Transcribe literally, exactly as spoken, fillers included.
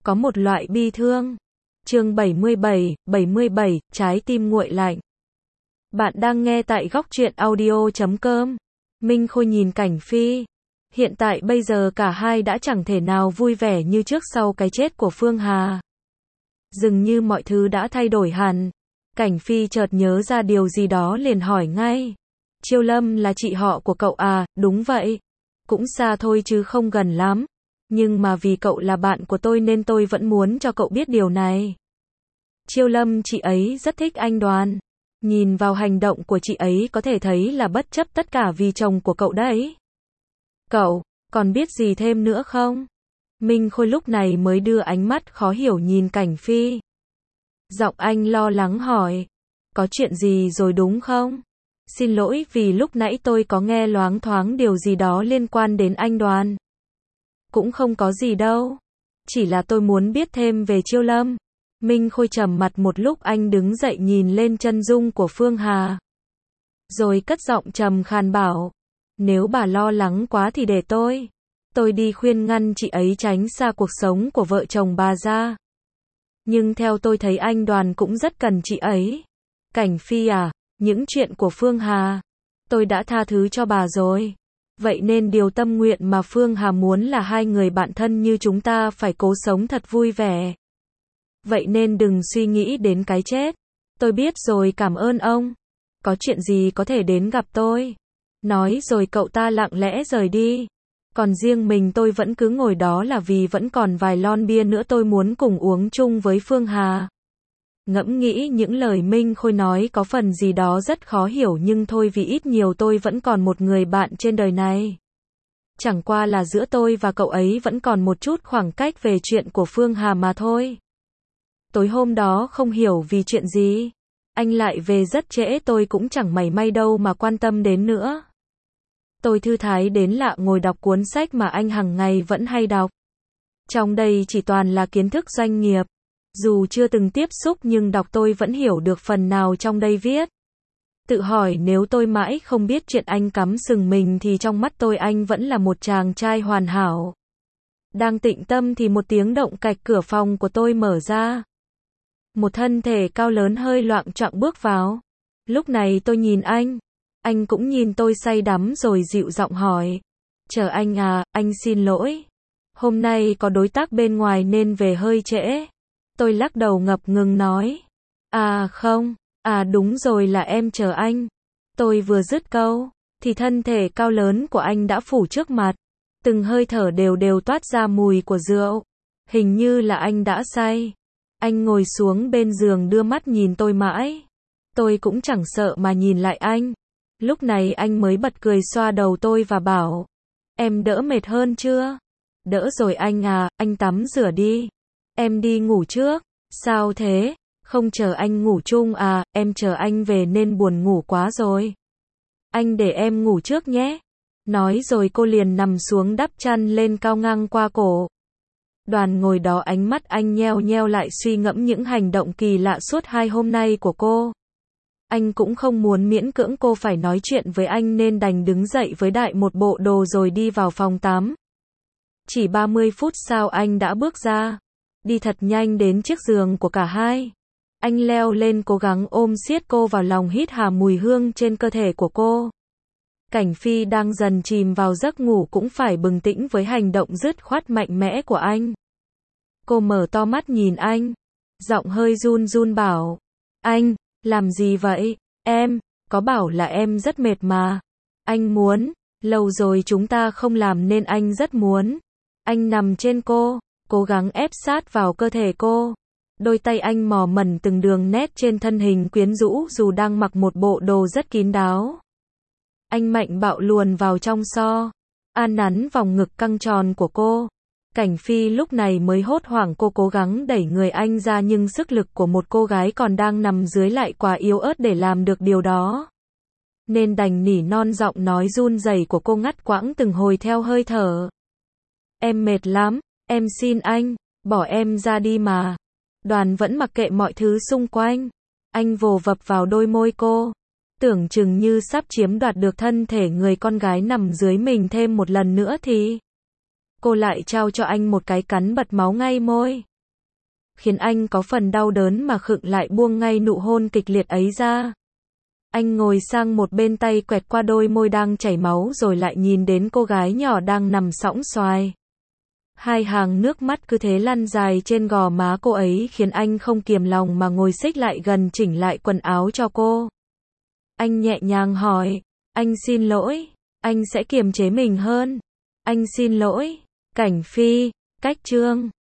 Có một loại bi thương. Chương bảy mươi bảy, bảy mươi bảy, trái tim nguội lạnh. Bạn đang nghe tại góc truyện audio chấm com. Minh Khôi nhìn Cảnh Phi. Hiện tại bây giờ cả hai đã chẳng thể nào vui vẻ như trước sau cái chết của Phương Hà. Dường như mọi thứ đã thay đổi hẳn. Cảnh Phi chợt nhớ ra điều gì đó liền hỏi ngay. Chiêu Lâm là chị họ của cậu à? Đúng vậy. Cũng xa thôi chứ không gần lắm. Nhưng mà vì cậu là bạn của tôi nên tôi vẫn muốn cho cậu biết điều này. Chiêu Lâm chị ấy rất thích anh Đoàn. Nhìn vào hành động của chị ấy có thể thấy là bất chấp tất cả vì chồng của cậu đấy. Cậu, còn biết gì thêm nữa không? Minh Khôi lúc này mới đưa ánh mắt khó hiểu nhìn Cảnh Phi. Giọng anh lo lắng hỏi. Có chuyện gì rồi đúng không? Xin lỗi vì lúc nãy tôi có nghe loáng thoáng điều gì đó liên quan đến anh Đoàn. Cũng không có gì đâu. Chỉ là tôi muốn biết thêm về Chiêu Lâm. Minh Khôi trầm mặt một lúc, anh đứng dậy nhìn lên chân dung của Phương Hà. Rồi cất giọng trầm khàn bảo. Nếu bà lo lắng quá thì để tôi. Tôi đi khuyên ngăn chị ấy tránh xa cuộc sống của vợ chồng bà ra. Nhưng theo tôi thấy anh Đoàn cũng rất cần chị ấy. Cảnh Phi à, những chuyện của Phương Hà, tôi đã tha thứ cho bà rồi. Vậy nên điều tâm nguyện mà Phương Hà muốn là hai người bạn thân như chúng ta phải cố sống thật vui vẻ. Vậy nên đừng suy nghĩ đến cái chết. Tôi biết rồi, cảm ơn ông. Có chuyện gì có thể đến gặp tôi. Nói rồi cậu ta lặng lẽ rời đi. Còn riêng mình tôi vẫn cứ ngồi đó là vì vẫn còn vài lon bia nữa tôi muốn cùng uống chung với Phương Hà. Ngẫm nghĩ những lời Minh Khôi nói có phần gì đó rất khó hiểu, nhưng thôi, vì ít nhiều tôi vẫn còn một người bạn trên đời này. Chẳng qua là giữa tôi và cậu ấy vẫn còn một chút khoảng cách về chuyện của Phương Hà mà thôi. Tối hôm đó không hiểu vì chuyện gì, anh lại về rất trễ, tôi cũng chẳng mảy may đâu mà quan tâm đến nữa. Tôi thư thái đến lạ ngồi đọc cuốn sách mà anh hàng ngày vẫn hay đọc. Trong đây chỉ toàn là kiến thức doanh nghiệp. Dù chưa từng tiếp xúc nhưng đọc tôi vẫn hiểu được phần nào trong đây viết. Tự hỏi nếu tôi mãi không biết chuyện anh cắm sừng mình thì trong mắt tôi anh vẫn là một chàng trai hoàn hảo. Đang tĩnh tâm thì một tiếng động cạch, cửa phòng của tôi mở ra. Một thân thể cao lớn hơi loạng choạng bước vào. Lúc này tôi nhìn anh. Anh cũng nhìn tôi say đắm rồi dịu giọng hỏi. Chờ anh à, anh xin lỗi. Hôm nay có đối tác bên ngoài nên về hơi trễ. Tôi lắc đầu ngập ngừng nói. À không, à đúng rồi, là em chờ anh. Tôi vừa dứt câu, thì thân thể cao lớn của anh đã phủ trước mặt. Từng hơi thở đều đều toát ra mùi của rượu. Hình như là anh đã say. Anh ngồi xuống bên giường đưa mắt nhìn tôi mãi. Tôi cũng chẳng sợ mà nhìn lại anh. Lúc này anh mới bật cười xoa đầu tôi và bảo. Em đỡ mệt hơn chưa? Đỡ rồi anh à, anh tắm rửa đi. Em đi ngủ trước. Sao thế? Không chờ anh ngủ chung à? Em chờ anh về nên buồn ngủ quá rồi. Anh để em ngủ trước nhé. Nói rồi cô liền nằm xuống đắp chăn lên cao ngang qua cổ. Đoàn ngồi đó, ánh mắt anh nheo nheo lại suy ngẫm những hành động kỳ lạ suốt hai hôm nay của cô. Anh cũng không muốn miễn cưỡng cô phải nói chuyện với anh nên đành đứng dậy với đại một bộ đồ rồi đi vào phòng tắm. Chỉ ba mươi phút sau anh đã bước ra. Đi thật nhanh đến chiếc giường của cả hai. Anh leo lên cố gắng ôm siết cô vào lòng, hít hà mùi hương trên cơ thể của cô. Cảnh Phi đang dần chìm vào giấc ngủ cũng phải bừng tỉnh với hành động dứt khoát mạnh mẽ của anh. Cô mở to mắt nhìn anh. Giọng hơi run run bảo. Anh, làm gì vậy? Em, có bảo là em rất mệt mà. Anh muốn, lâu rồi chúng ta không làm nên anh rất muốn. Anh nằm trên cô, cố gắng ép sát vào cơ thể cô. Đôi tay anh mò mẩn từng đường nét trên thân hình quyến rũ dù đang mặc một bộ đồ rất kín đáo. Anh mạnh bạo luồn vào trong so, an nắn vòng ngực căng tròn của cô. Cảnh Phi lúc này mới hốt hoảng, cô cố gắng đẩy người anh ra nhưng sức lực của một cô gái còn đang nằm dưới lại quá yếu ớt để làm được điều đó. Nên đành nỉ non, giọng nói run rẩy của cô ngắt quãng từng hồi theo hơi thở. Em mệt lắm, em xin anh, bỏ em ra đi mà. Đoàn vẫn mặc kệ mọi thứ xung quanh. Anh vồ vập vào đôi môi cô. Tưởng chừng như sắp chiếm đoạt được thân thể người con gái nằm dưới mình thêm một lần nữa thì cô lại trao cho anh một cái cắn bật máu ngay môi. khiến anh có phần đau đớn mà khựng lại buông ngay nụ hôn kịch liệt ấy ra. Anh ngồi sang một bên, tay quẹt qua đôi môi đang chảy máu rồi lại nhìn đến cô gái nhỏ đang nằm sõng soài. Hai hàng nước mắt cứ thế lăn dài trên gò má cô ấy khiến anh không kiềm lòng mà ngồi xích lại gần chỉnh lại quần áo cho cô. Anh nhẹ nhàng hỏi, anh xin lỗi, anh sẽ kiềm chế mình hơn. Anh xin lỗi. Cảnh Phi, cách chương